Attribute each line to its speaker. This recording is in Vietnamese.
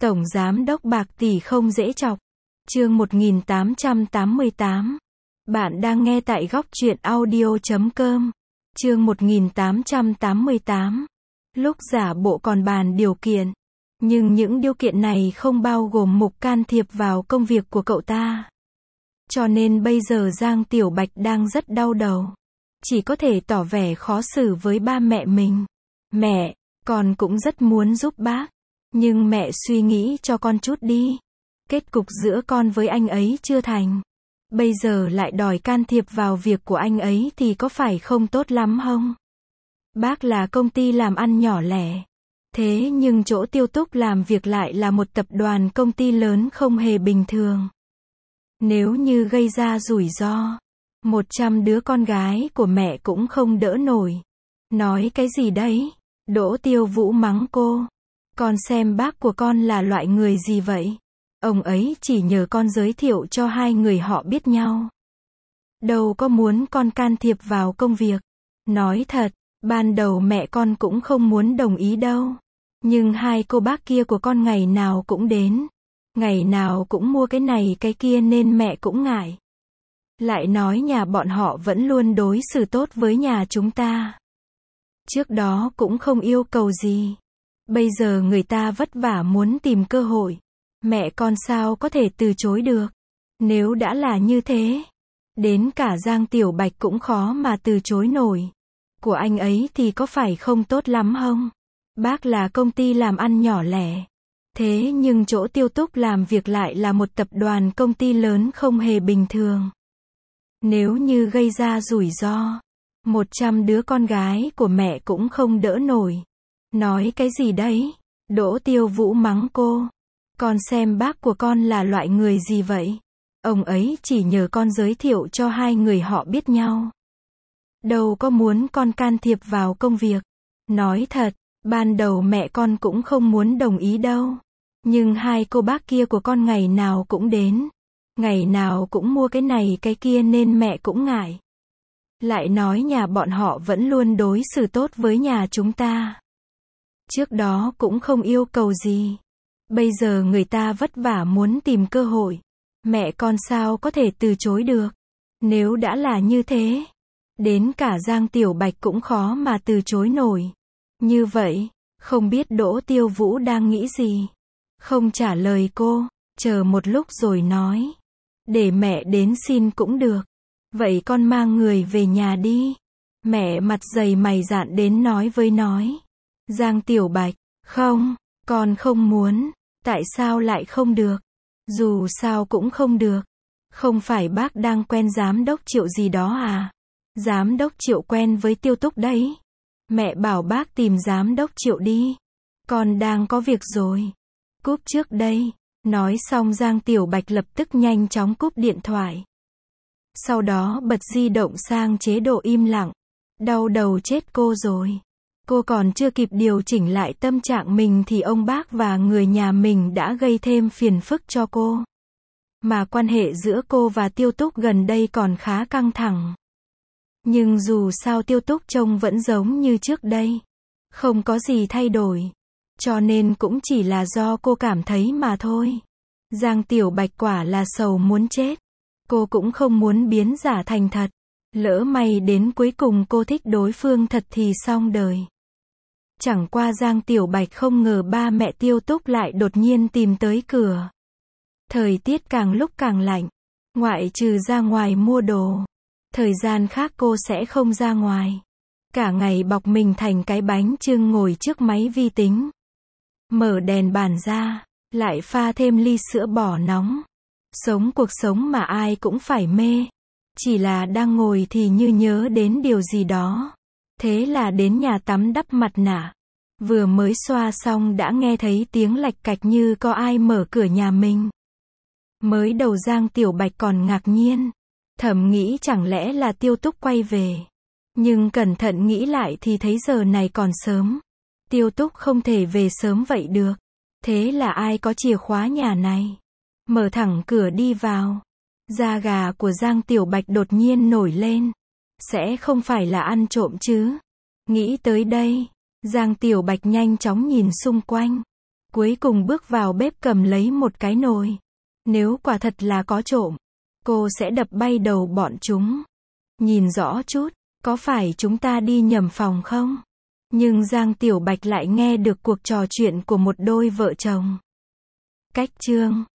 Speaker 1: Tổng giám đốc bạc tỷ không dễ chọc. Chương 1888. Bạn đang nghe tại góc truyện audio.com. Chương 1888. Lúc giả bộ còn bàn điều kiện. Nhưng những điều kiện này không bao gồm mục can thiệp vào công việc của cậu ta. Cho nên bây giờ Giang Tiểu Bạch đang rất đau đầu. Chỉ có thể tỏ vẻ khó xử với ba mẹ mình. Mẹ, con cũng rất muốn giúp bác. Nhưng mẹ suy nghĩ cho con chút đi. Kết cục giữa con với anh ấy chưa thành. Bây giờ lại đòi can thiệp vào việc của anh ấy thì có phải không tốt lắm không? Bác là công ty làm ăn nhỏ lẻ. Thế nhưng chỗ Tiêu Túc làm việc lại là một tập đoàn công ty lớn không hề bình thường. Nếu như gây ra rủi ro, 100 đứa con gái của mẹ cũng không đỡ nổi. Nói cái gì đấy? Đỗ Tiêu Vũ mắng cô. Con xem bác của con là loại người gì vậy? Ông ấy chỉ nhờ con giới thiệu cho hai người họ biết nhau. Đâu có muốn con can thiệp vào công việc. Nói thật, ban đầu mẹ con cũng không muốn đồng ý đâu. Nhưng hai cô bác kia của con ngày nào cũng đến. Ngày nào cũng mua cái này cái kia nên mẹ cũng ngại. Lại nói nhà bọn họ vẫn luôn đối xử tốt với nhà chúng ta. Trước đó cũng không yêu cầu gì. Bây giờ người ta vất vả muốn tìm cơ hội. Mẹ con sao có thể từ chối được. Nếu đã là như thế, đến cả Giang Tiểu Bạch cũng khó mà từ chối nổi. Của anh ấy thì có phải không tốt lắm không? Bác là công ty làm ăn nhỏ lẻ. Thế nhưng chỗ Tiêu Túc làm việc lại là một tập đoàn công ty lớn không hề bình thường. Nếu như gây ra rủi ro, 100 đứa con gái của mẹ cũng không đỡ nổi. Nói cái gì đấy? Đỗ Tiêu Vũ mắng cô. Con xem bác của con là loại người gì vậy? Ông ấy chỉ nhờ con giới thiệu cho hai người họ biết nhau. Đâu có muốn con can thiệp vào công việc. Nói thật, ban đầu mẹ con cũng không muốn đồng ý đâu. Nhưng hai cô bác kia của con ngày nào cũng đến. Ngày nào cũng mua cái này cái kia nên mẹ cũng ngại. Lại nói nhà bọn họ vẫn luôn đối xử tốt với nhà chúng ta. Trước đó cũng không yêu cầu gì. Bây giờ người ta vất vả muốn tìm cơ hội. Mẹ con sao có thể từ chối được. Nếu đã là như thế, đến cả Giang Tiểu Bạch cũng khó mà từ chối nổi. Như vậy, không biết Đỗ Tiêu Vũ đang nghĩ gì. Không trả lời cô, chờ một lúc rồi nói. Để mẹ đến xin cũng được. Vậy con mang người về nhà đi. Mẹ mặt dày mày dạn đến nói. Giang Tiểu Bạch, không, con không muốn. Tại sao lại không được? Dù sao cũng không được. Không phải bác đang quen giám đốc Triệu gì đó à? Giám đốc Triệu quen với Tiêu Túc đấy. Mẹ bảo bác tìm giám đốc Triệu đi. Con đang có việc rồi. Cúp trước đây. Nói xong Giang Tiểu Bạch lập tức nhanh chóng cúp điện thoại. Sau đó bật di động sang chế độ im lặng. Đau đầu chết cô rồi. Cô còn chưa kịp điều chỉnh lại tâm trạng mình thì ông bác và người nhà mình đã gây thêm phiền phức cho cô. Mà quan hệ giữa cô và Tiêu Túc gần đây còn khá căng thẳng. Nhưng dù sao Tiêu Túc trông vẫn giống như trước đây. Không có gì thay đổi. Cho nên cũng chỉ là do cô cảm thấy mà thôi. Giang Tiểu Bạch quả là sầu muốn chết. Cô cũng không muốn biến giả thành thật. Lỡ may đến cuối cùng cô thích đối phương thật thì xong đời. Chẳng qua Giang Tiểu Bạch không ngờ ba mẹ Tiêu Túc lại đột nhiên tìm tới cửa. Thời tiết càng lúc càng lạnh. Ngoại trừ ra ngoài mua đồ. Thời gian khác cô sẽ không ra ngoài. Cả ngày bọc mình thành cái bánh chưng ngồi trước máy vi tính. Mở đèn bàn ra. Lại pha thêm ly sữa bò nóng. Sống cuộc sống mà ai cũng phải mê. Chỉ là đang ngồi thì như nhớ đến điều gì đó. Thế là đến nhà tắm đắp mặt nạ. Vừa mới xoa xong đã nghe thấy tiếng lạch cạch như có ai mở cửa nhà mình. Mới đầu Giang Tiểu Bạch còn ngạc nhiên. Thầm nghĩ chẳng lẽ là Tiêu Túc quay về. Nhưng cẩn thận nghĩ lại thì thấy giờ này còn sớm. Tiêu Túc không thể về sớm vậy được. Thế là ai có chìa khóa nhà này? Mở thẳng cửa đi vào. Da gà của Giang Tiểu Bạch đột nhiên nổi lên. Sẽ không phải là ăn trộm chứ? Nghĩ tới đây, Giang Tiểu Bạch nhanh chóng nhìn xung quanh. Cuối cùng bước vào bếp cầm lấy một cái nồi. Nếu quả thật là có trộm, cô sẽ đập bay đầu bọn chúng. Nhìn rõ chút, có phải chúng ta đi nhầm phòng không? Nhưng Giang Tiểu Bạch lại nghe được cuộc trò chuyện của một đôi vợ chồng. Cách chương